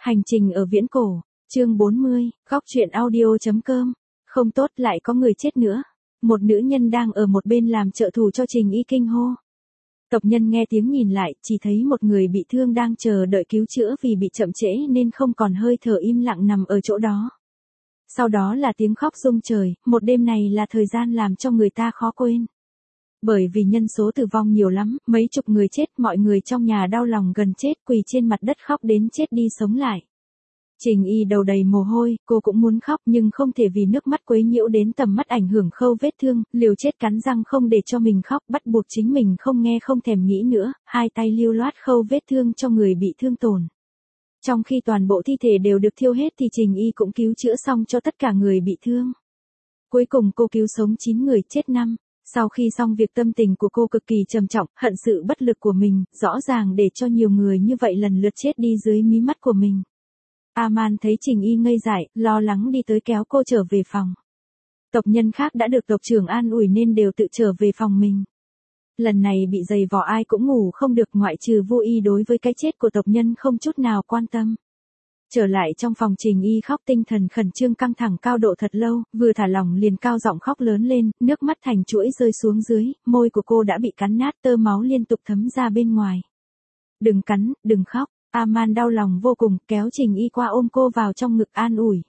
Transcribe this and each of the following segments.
Hành trình ở viễn cổ, chương 40, góc truyện audio.com. Không tốt, lại có người chết nữa. Một nữ nhân đang ở một bên làm trợ thủ cho Trình Y kinh hô. Tộc nhân nghe tiếng nhìn lại, chỉ thấy một người bị thương đang chờ đợi cứu chữa vì bị chậm trễ nên không còn hơi thở, im lặng nằm ở chỗ đó. Sau đó là tiếng khóc rung trời, một đêm này là thời gian làm cho người ta khó quên. Bởi vì nhân số tử vong nhiều lắm, mấy chục người chết, mọi người trong nhà đau lòng gần chết, quỳ trên mặt đất khóc đến chết đi sống lại. Trình Y đầu đầy mồ hôi, cô cũng muốn khóc nhưng không thể vì nước mắt quấy nhiễu đến tầm mắt, ảnh hưởng khâu vết thương, liều chết cắn răng không để cho mình khóc, bắt buộc chính mình không nghe không thèm nghĩ nữa, hai tay lưu loát khâu vết thương cho người bị thương tổn. Trong khi toàn bộ thi thể đều được thiêu hết thì Trình Y cũng cứu chữa xong cho tất cả người bị thương. Cuối cùng cô cứu sống 9 người, chết 5. Sau khi xong việc, tâm tình của cô cực kỳ trầm trọng, hận sự bất lực của mình, rõ ràng để cho nhiều người như vậy lần lượt chết đi dưới mí mắt của mình. Aman thấy Trình Y ngây dại, lo lắng đi tới kéo cô trở về phòng. Tộc nhân khác đã được tộc trưởng an ủi nên đều tự trở về phòng mình. Lần này bị giày vò ai cũng ngủ không được, ngoại trừ Vô Y đối với cái chết của tộc nhân không chút nào quan tâm. Trở lại trong phòng, Trình Y khóc, tinh thần khẩn trương căng thẳng cao độ thật lâu, vừa thả lỏng liền cao giọng khóc lớn lên, nước mắt thành chuỗi rơi xuống dưới, môi của cô đã bị cắn nát, tơ máu liên tục thấm ra bên ngoài. Đừng cắn, đừng khóc. Aman đau lòng vô cùng, kéo Trình Y qua ôm cô vào trong ngực an ủi.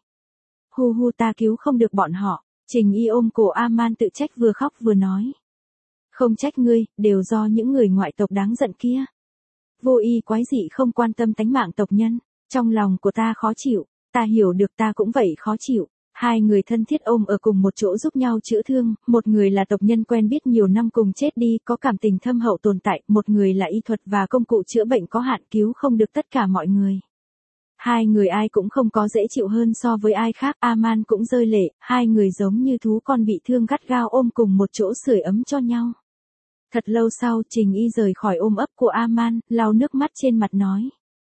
Hu hu, ta cứu không được bọn họ. Trình Y ôm cổ Aman tự trách, vừa khóc vừa nói. Không trách ngươi, đều do những người ngoại tộc đáng giận kia. Vô Y quái dị không quan tâm tánh mạng tộc nhân. Trong lòng của ta khó chịu, ta hiểu được, ta cũng vậy khó chịu. Hai người thân thiết ôm ở cùng một chỗ giúp nhau chữa thương, một người là tộc nhân quen biết nhiều năm cùng chết đi, có cảm tình thâm hậu tồn tại, một người là y thuật và công cụ chữa bệnh có hạn, cứu không được tất cả mọi người. Hai người ai cũng không có dễ chịu hơn so với ai khác, Aman cũng rơi lệ, hai người giống như thú con bị thương gắt gao ôm cùng một chỗ sưởi ấm cho nhau. Thật lâu sau, Trình Y rời khỏi ôm ấp của Aman, lau nước mắt trên mặt nói.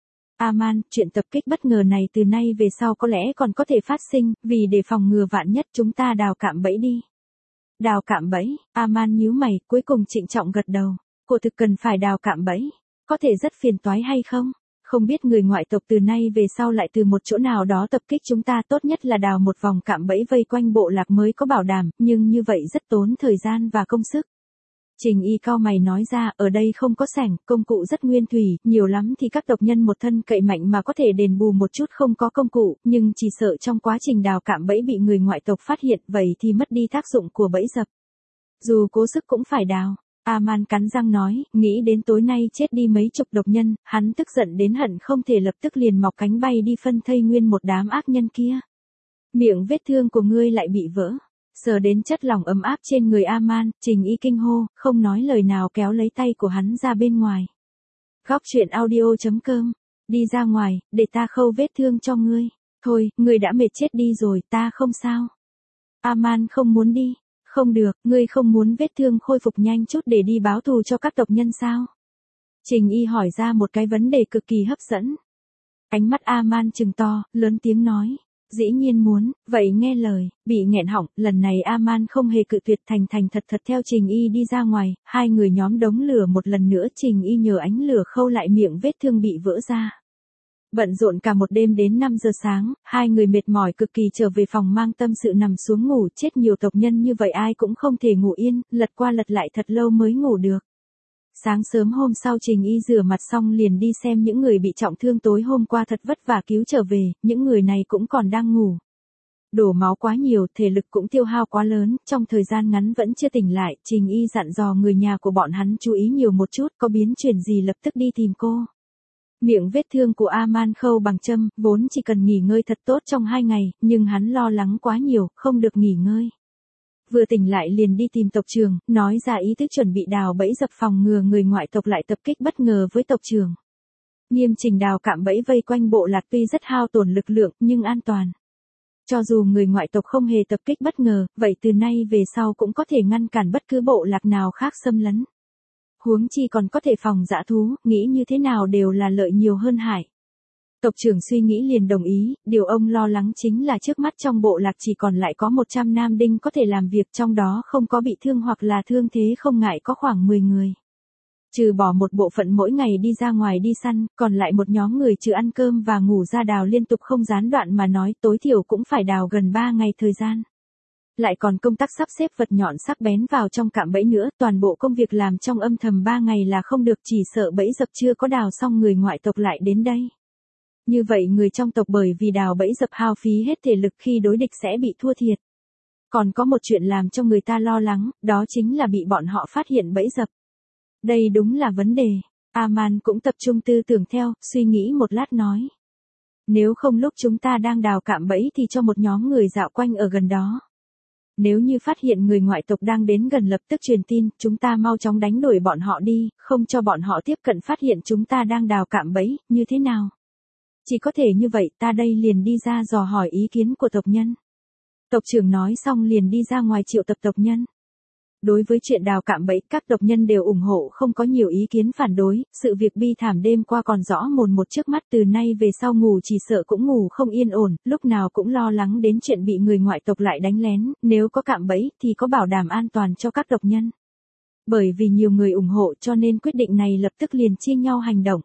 Aman, chuyện tập kích bất ngờ này từ nay về sau có lẽ còn có thể phát sinh, vì để phòng ngừa vạn nhất chúng ta đào cạm bẫy đi. Đào cạm bẫy? Aman nhíu mày, cuối cùng trịnh trọng gật đầu. Cô thực cần phải đào cạm bẫy. Có thể rất phiền toái hay không? Không biết người ngoại tộc từ nay về sau lại từ một chỗ nào đó tập kích chúng ta, tốt nhất là đào một vòng cạm bẫy vây quanh bộ lạc mới có bảo đảm, nhưng như vậy rất tốn thời gian và công sức. Trình Y cau mày nói ra, ở đây không có sảnh, công cụ rất nguyên thủy, nhiều lắm thì các tộc nhân một thân cậy mạnh mà có thể đền bù một chút không có công cụ, nhưng chỉ sợ trong quá trình đào cạm bẫy bị người ngoại tộc phát hiện, vậy thì mất đi tác dụng của bẫy dập. Dù cố sức cũng phải đào. Aman cắn răng nói, nghĩ đến tối nay chết đi mấy chục tộc nhân, hắn tức giận đến hận không thể lập tức liền mọc cánh bay đi phân thây nguyên một đám ác nhân kia. Miệng vết thương của ngươi lại bị vỡ. Sờ đến chất lỏng ấm áp trên người Aman, Trình Y kinh hô, không nói lời nào kéo lấy tay của hắn ra bên ngoài. Góc truyện audio.com. Đi ra ngoài, để ta khâu vết thương cho ngươi. Thôi, ngươi đã mệt chết đi rồi, ta không sao. Aman không muốn đi. Không được, ngươi không muốn vết thương khôi phục nhanh chút để đi báo thù cho các tộc nhân sao? Trình Y hỏi ra một cái vấn đề cực kỳ hấp dẫn. Ánh mắt Aman trừng to, lớn tiếng nói. Dĩ nhiên muốn, vậy nghe lời, bị nghẹn họng, lần này Aman không hề cự tuyệt, thành thành thật thật theo Trình Y đi ra ngoài, hai người nhóm đống lửa một lần nữa, Trình Y nhờ ánh lửa khâu lại miệng vết thương bị vỡ ra. Bận rộn cả một đêm đến 5 giờ sáng, hai người mệt mỏi cực kỳ trở về phòng mang tâm sự nằm xuống ngủ, chết nhiều tộc nhân như vậy ai cũng không thể ngủ yên, lật qua lật lại thật lâu mới ngủ được. Sáng sớm hôm sau, Trình Y rửa mặt xong liền đi xem những người bị trọng thương tối hôm qua thật vất vả cứu trở về, những người này cũng còn đang ngủ. Đổ máu quá nhiều, thể lực cũng tiêu hao quá lớn, trong thời gian ngắn vẫn chưa tỉnh lại, Trình Y dặn dò người nhà của bọn hắn chú ý nhiều một chút, có biến chuyển gì lập tức đi tìm cô. Miệng vết thương của Aman khâu bằng châm, vốn chỉ cần nghỉ ngơi thật tốt trong 2 ngày, nhưng hắn lo lắng quá nhiều, không được nghỉ ngơi. Vừa tỉnh lại liền đi tìm tộc trưởng, nói ra ý thức chuẩn bị đào bẫy dập phòng ngừa người ngoại tộc lại tập kích bất ngờ với tộc trưởng. Nghiêm trình đào cạm bẫy vây quanh bộ lạc tuy rất hao tổn lực lượng, nhưng an toàn. Cho dù người ngoại tộc không hề tập kích bất ngờ, vậy từ nay về sau cũng có thể ngăn cản bất cứ bộ lạc nào khác xâm lấn. Huống chi còn có thể phòng dã thú, nghĩ như thế nào đều là lợi nhiều hơn hại. Tộc trưởng suy nghĩ liền đồng ý, điều ông lo lắng chính là trước mắt trong bộ lạc chỉ còn lại có 100 nam đinh có thể làm việc, trong đó không có bị thương hoặc là thương thế không ngại có khoảng 10 người. Trừ bỏ một bộ phận mỗi ngày đi ra ngoài đi săn, còn lại một nhóm người trừ ăn cơm và ngủ ra đào liên tục không gián đoạn mà nói tối thiểu cũng phải đào gần 3 ngày thời gian. Lại còn công tác sắp xếp vật nhọn sắc bén vào trong cạm bẫy nữa, toàn bộ công việc làm trong âm thầm 3 ngày là không được, chỉ sợ bẫy dập chưa có đào xong người ngoại tộc lại đến đây. Như vậy người trong tộc bởi vì đào bẫy dập hao phí hết thể lực khi đối địch sẽ bị thua thiệt. Còn có một chuyện làm cho người ta lo lắng, đó chính là bị bọn họ phát hiện bẫy dập. Đây đúng là vấn đề. Aman cũng tập trung tư tưởng theo, suy nghĩ một lát nói. Nếu không lúc chúng ta đang đào cạm bẫy thì cho một nhóm người dạo quanh ở gần đó. Nếu như phát hiện người ngoại tộc đang đến gần lập tức truyền tin, chúng ta mau chóng đánh đuổi bọn họ đi, không cho bọn họ tiếp cận phát hiện chúng ta đang đào cạm bẫy, như thế nào? Chỉ có thể như vậy, ta đây liền đi ra dò hỏi ý kiến của tộc nhân. Tộc trưởng nói xong liền đi ra ngoài triệu tập tộc nhân. Đối với chuyện đào cạm bẫy, các tộc nhân đều ủng hộ, không có nhiều ý kiến phản đối, sự việc bi thảm đêm qua còn rõ mồn một trước mắt, từ nay về sau ngủ chỉ sợ cũng ngủ không yên ổn, lúc nào cũng lo lắng đến chuyện bị người ngoại tộc lại đánh lén, nếu có cạm bẫy thì có bảo đảm an toàn cho các tộc nhân. Bởi vì nhiều người ủng hộ cho nên quyết định này lập tức liền chia nhau hành động.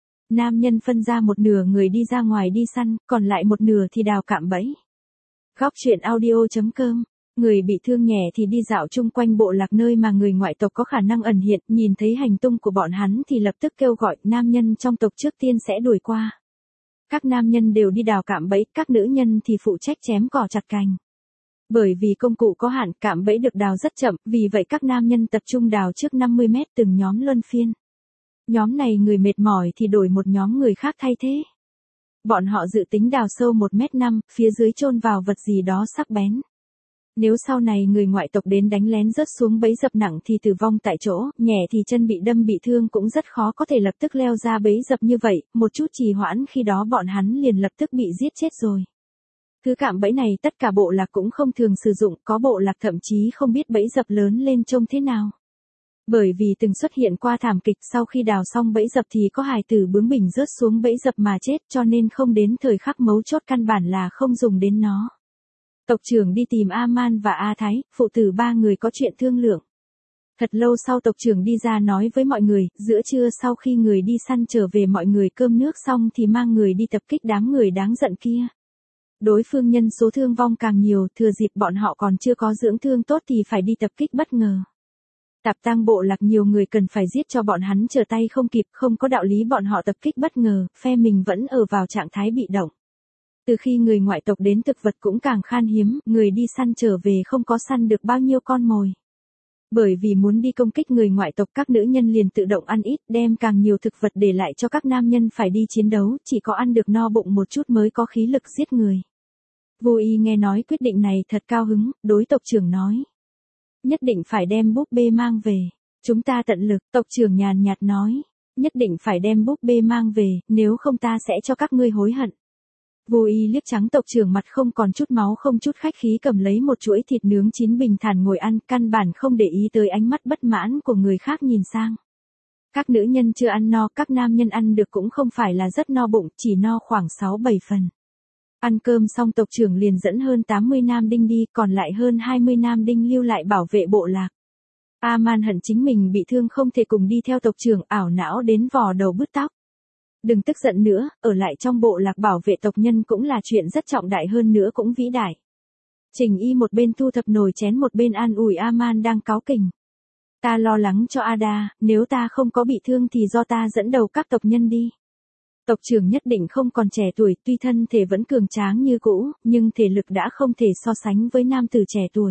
Nam nhân phân ra một nửa người đi ra ngoài đi săn, còn lại một nửa thì đào cạm bẫy. Góc truyện audio.com. Người bị thương nhẹ thì đi dạo chung quanh bộ lạc nơi mà người ngoại tộc có khả năng ẩn hiện, nhìn thấy hành tung của bọn hắn thì lập tức kêu gọi nam nhân trong tộc trước tiên sẽ đuổi qua. Các nam nhân đều đi đào cạm bẫy, các nữ nhân thì phụ trách chém cỏ chặt cành. Bởi vì công cụ có hạn, cạm bẫy được đào rất chậm, vì vậy các nam nhân tập trung đào trước 50 mét từng nhóm luân phiên. Nhóm này người mệt mỏi thì đổi một nhóm người khác thay thế. Bọn họ dự tính đào sâu 1m5, phía dưới chôn vào vật gì đó sắc bén. Nếu sau này người ngoại tộc đến đánh lén rớt xuống bẫy dập nặng thì tử vong tại chỗ, nhẹ thì chân bị đâm bị thương cũng rất khó có thể lập tức leo ra bẫy dập như vậy, một chút trì hoãn khi đó bọn hắn liền lập tức bị giết chết rồi. Thứ cạm bẫy này tất cả bộ lạc cũng không thường sử dụng, có bộ lạc thậm chí không biết bẫy dập lớn lên trông thế nào. Bởi vì từng xuất hiện qua thảm kịch sau khi đào xong bẫy dập thì có hài tử bướng bỉnh rớt xuống bẫy dập mà chết cho nên không đến thời khắc mấu chốt căn bản là không dùng đến nó. Tộc trưởng đi tìm A-man và A Thái, phụ tử ba người có chuyện thương lượng. Thật lâu sau tộc trưởng đi ra nói với mọi người, giữa trưa sau khi người đi săn trở về mọi người cơm nước xong thì mang người đi tập kích đám người đáng giận kia. Đối phương nhân số thương vong càng nhiều, thừa dịp bọn họ còn chưa có dưỡng thương tốt thì phải đi tập kích bất ngờ. Tạp tang bộ lạc nhiều người cần phải giết cho bọn hắn trở tay không kịp, không có đạo lý bọn họ tập kích bất ngờ, phe mình vẫn ở vào trạng thái bị động. Từ khi người ngoại tộc đến thực vật cũng càng khan hiếm, người đi săn trở về không có săn được bao nhiêu con mồi. Bởi vì muốn đi công kích người ngoại tộc các nữ nhân liền tự động ăn ít, đem càng nhiều thực vật để lại cho các nam nhân phải đi chiến đấu, chỉ có ăn được no bụng một chút mới có khí lực giết người. Vô Y nghe nói quyết định này thật cao hứng, đối tộc trưởng nói. Nhất định phải đem búp bê mang về. Chúng ta tận lực, tộc trưởng nhàn nhạt nói. Nhất định phải đem búp bê mang về, nếu không ta sẽ cho các ngươi hối hận. Vô Y liếc trắng tộc trưởng mặt không còn chút máu không chút khách khí cầm lấy một chuỗi thịt nướng chín bình thản ngồi ăn, căn bản không để ý tới ánh mắt bất mãn của người khác nhìn sang. Các nữ nhân chưa ăn no, các nam nhân ăn được cũng không phải là rất no bụng, chỉ no khoảng 6-7 phần. Ăn cơm xong tộc trưởng liền dẫn hơn 80 nam đinh đi, còn lại hơn 20 nam đinh lưu lại bảo vệ bộ lạc. A-man hận chính mình bị thương không thể cùng đi theo tộc trưởng, ảo não đến vò đầu bứt tóc. Đừng tức giận nữa, ở lại trong bộ lạc bảo vệ tộc nhân cũng là chuyện rất trọng đại hơn nữa cũng vĩ đại. Trình Y một bên thu thập nồi chén một bên an ủi A-man đang cáu kỉnh. Ta lo lắng cho Ada, nếu ta không có bị thương thì do ta dẫn đầu các tộc nhân đi. Tộc trưởng nhất định không còn trẻ tuổi, tuy thân thể vẫn cường tráng như cũ, nhưng thể lực đã không thể so sánh với nam tử trẻ tuổi.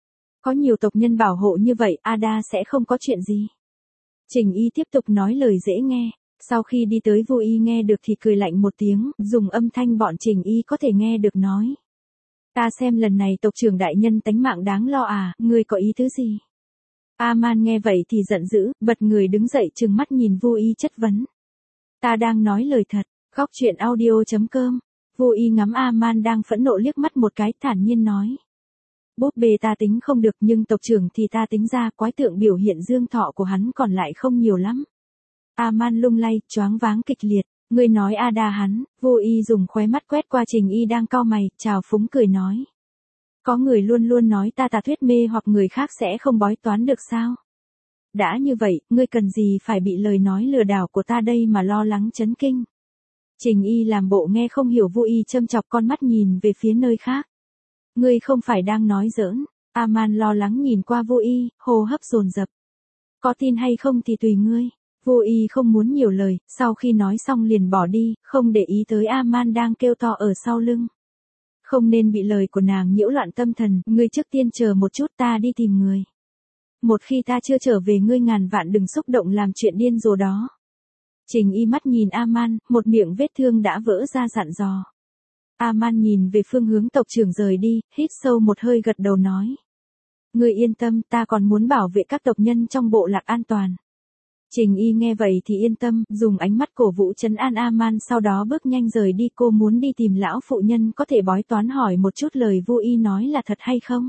Có nhiều tộc nhân bảo hộ như vậy, Ada sẽ không có chuyện gì. Trình Y tiếp tục nói lời dễ nghe. Sau khi đi tới Vô Y nghe được thì cười lạnh một tiếng, dùng âm thanh bọn Trình Y có thể nghe được nói. Ta xem lần này tộc trưởng đại nhân tánh mạng đáng lo à, ngươi có ý thứ gì? A-man nghe vậy thì giận dữ, bật người đứng dậy trừng mắt nhìn Vô Y chất vấn. Ta đang nói lời thật, góc truyện audio.com. Vô Y ngắm A-man đang phẫn nộ liếc mắt một cái, thản nhiên nói. Búp bê ta tính không được nhưng tộc trưởng thì ta tính ra quái tượng biểu hiện dương thọ của hắn còn lại không nhiều lắm. A-man lung lay, choáng váng kịch liệt, ngươi nói Ada hắn, Vô Y dùng khóe mắt quét qua Trình Y đang cau mày, chào phúng cười nói. Có người luôn luôn nói ta tà thuyết mê hoặc người khác sẽ không bói toán được sao? Đã như vậy, ngươi cần gì phải bị lời nói lừa đảo của ta đây mà lo lắng chấn kinh. Trình Y làm bộ nghe không hiểu, Vô Y châm chọc con mắt nhìn về phía nơi khác. Ngươi không phải đang nói giỡn. Aman lo lắng nhìn qua Vô Y, hô hấp dồn dập. Có tin hay không thì tùy ngươi. Vô Y không muốn nhiều lời, sau khi nói xong liền bỏ đi, không để ý tới Aman đang kêu to ở sau lưng. Không nên bị lời của nàng nhiễu loạn tâm thần, ngươi trước tiên chờ một chút, ta đi tìm người. Một khi ta chưa trở về, ngươi ngàn vạn đừng xúc động làm chuyện điên rồ đó. Trình Y mắt nhìn Aman, một miệng vết thương đã vỡ ra dặn dò. Aman nhìn về phương hướng tộc trưởng rời đi, hít sâu một hơi gật đầu nói. Ngươi yên tâm, ta còn muốn bảo vệ các tộc nhân trong bộ lạc an toàn. Trình Y nghe vậy thì yên tâm, dùng ánh mắt cổ vũ trấn an Aman, sau đó bước nhanh rời đi. Cô muốn đi tìm lão phụ nhân có thể bói toán, hỏi một chút lời Vô Y nói là thật hay không.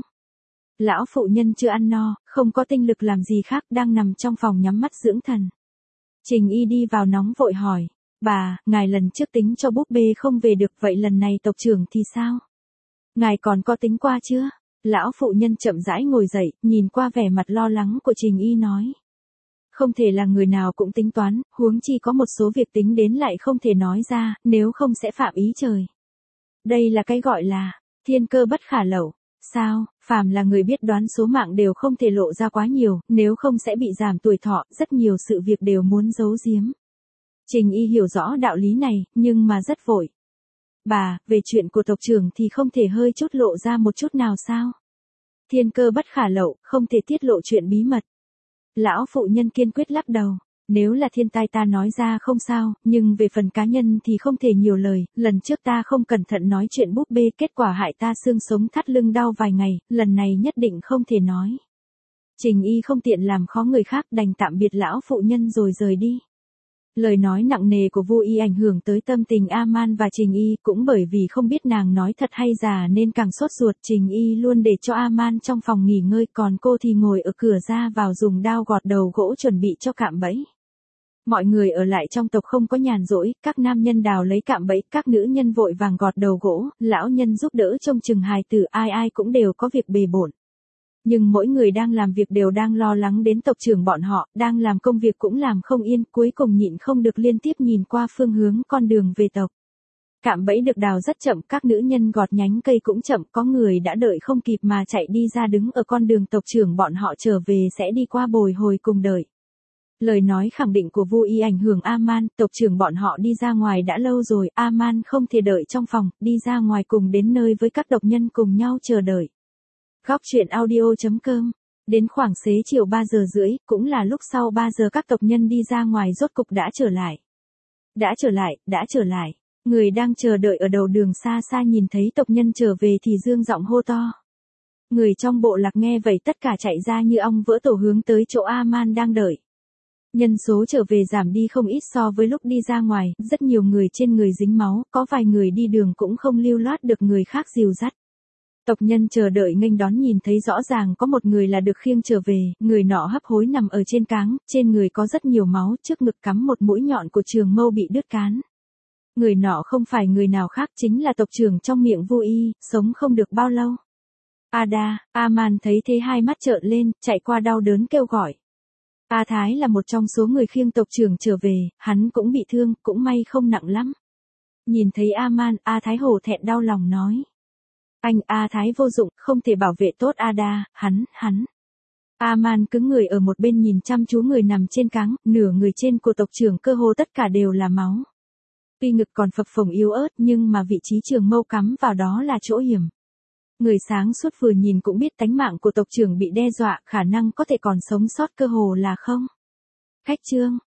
Lão phụ nhân chưa ăn no, không có tinh lực làm gì khác, đang nằm trong phòng nhắm mắt dưỡng thần. Trình Y đi vào nóng vội hỏi, bà, ngài lần trước tính cho búp bê không về được, vậy lần này tộc trưởng thì sao? Ngài còn có tính qua chưa? Lão phụ nhân chậm rãi ngồi dậy, nhìn qua vẻ mặt lo lắng của Trình Y nói. Không thể là người nào cũng tính toán, huống chi có một số việc tính đến lại không thể nói ra, nếu không sẽ phạm ý trời. Đây là cái gọi là thiên cơ bất khả lậu. Sao, phàm là người biết đoán số mạng đều không thể lộ ra quá nhiều, nếu không sẽ bị giảm tuổi thọ, rất nhiều sự việc đều muốn giấu giếm. Trình Y hiểu rõ đạo lý này, nhưng mà rất vội. Bà, về chuyện của tộc trưởng thì không thể hơi chút lộ ra một chút nào sao? Thiên cơ bất khả lậu, không thể tiết lộ chuyện bí mật. Lão phụ nhân kiên quyết lắc đầu. Nếu là thiên tai ta nói ra không sao, nhưng về phần cá nhân thì không thể nhiều lời, lần trước ta không cẩn thận nói chuyện búp bê, kết quả hại ta xương sống thắt lưng đau vài ngày, lần này nhất định không thể nói. Trình Y không tiện làm khó người khác, đành tạm biệt lão phụ nhân rồi rời đi. Lời nói nặng nề của Vô Y ảnh hưởng tới tâm tình Aman và Trình Y, cũng bởi vì không biết nàng nói thật hay giả nên càng sốt ruột. Trình Y luôn để cho Aman trong phòng nghỉ ngơi, còn cô thì ngồi ở cửa ra vào dùng dao gọt đầu gỗ chuẩn bị cho cạm bẫy. Mọi người ở lại trong tộc không có nhàn rỗi, các nam nhân đào lấy cạm bẫy, các nữ nhân vội vàng gọt đầu gỗ, lão nhân giúp đỡ trông chừng hài tử, ai ai cũng đều có việc bề bộn. Nhưng mỗi người đang làm việc đều đang lo lắng đến tộc trưởng bọn họ, đang làm công việc cũng làm không yên, cuối cùng nhịn không được liên tiếp nhìn qua phương hướng con đường về tộc. Cạm bẫy được đào rất chậm, các nữ nhân gọt nhánh cây cũng chậm, có người đã đợi không kịp mà chạy đi ra đứng ở con đường tộc trưởng bọn họ trở về sẽ đi qua bồi hồi cùng đợi. Lời nói khẳng định của Vô Y ảnh hưởng Aman, tộc trưởng bọn họ đi ra ngoài đã lâu rồi, Aman không thể đợi trong phòng, đi ra ngoài cùng đến nơi với các tộc nhân cùng nhau chờ đợi. Góc truyện audio.com. Đến khoảng xế chiều 3 giờ rưỡi, cũng là lúc sau 3 giờ các tộc nhân đi ra ngoài rốt cục đã trở lại. Đã trở lại. Người đang chờ đợi ở đầu đường xa xa nhìn thấy tộc nhân trở về thì dương giọng hô to. Người trong bộ lạc nghe vậy tất cả chạy ra như ong vỡ tổ hướng tới chỗ Aman đang đợi. Nhân số trở về giảm đi không ít so với lúc đi ra ngoài, rất nhiều người trên người dính máu, có vài người đi đường cũng không lưu loát được người khác dìu dắt. Tộc nhân chờ đợi nghênh đón nhìn thấy rõ ràng có một người là được khiêng trở về, người nọ hấp hối nằm ở trên cáng, trên người có rất nhiều máu, trước ngực cắm một mũi nhọn của trường mâu bị đứt cán. Người nọ không phải người nào khác chính là tộc trưởng trong miệng Vô Y, sống không được bao lâu. Ada, Aman thấy thế hai mắt trợn lên, chạy qua đau đớn kêu gọi. A Thái là một trong số người khiêng tộc trưởng trở về, hắn cũng bị thương, cũng may không nặng lắm. Nhìn thấy Aman, A Thái hổ thẹn đau lòng nói. Anh A Thái vô dụng, không thể bảo vệ tốt Ada, hắn. Aman cứng người ở một bên nhìn chăm chú người nằm trên cáng, nửa người trên của tộc trưởng cơ hồ tất cả đều là máu. Tuy ngực còn phập phồng yếu ớt nhưng mà vị trí trường mâu cắm vào đó là chỗ hiểm. Người sáng suốt vừa nhìn cũng biết tánh mạng của tộc trưởng bị đe dọa, khả năng có thể còn sống sót cơ hồ là không. Khách trương,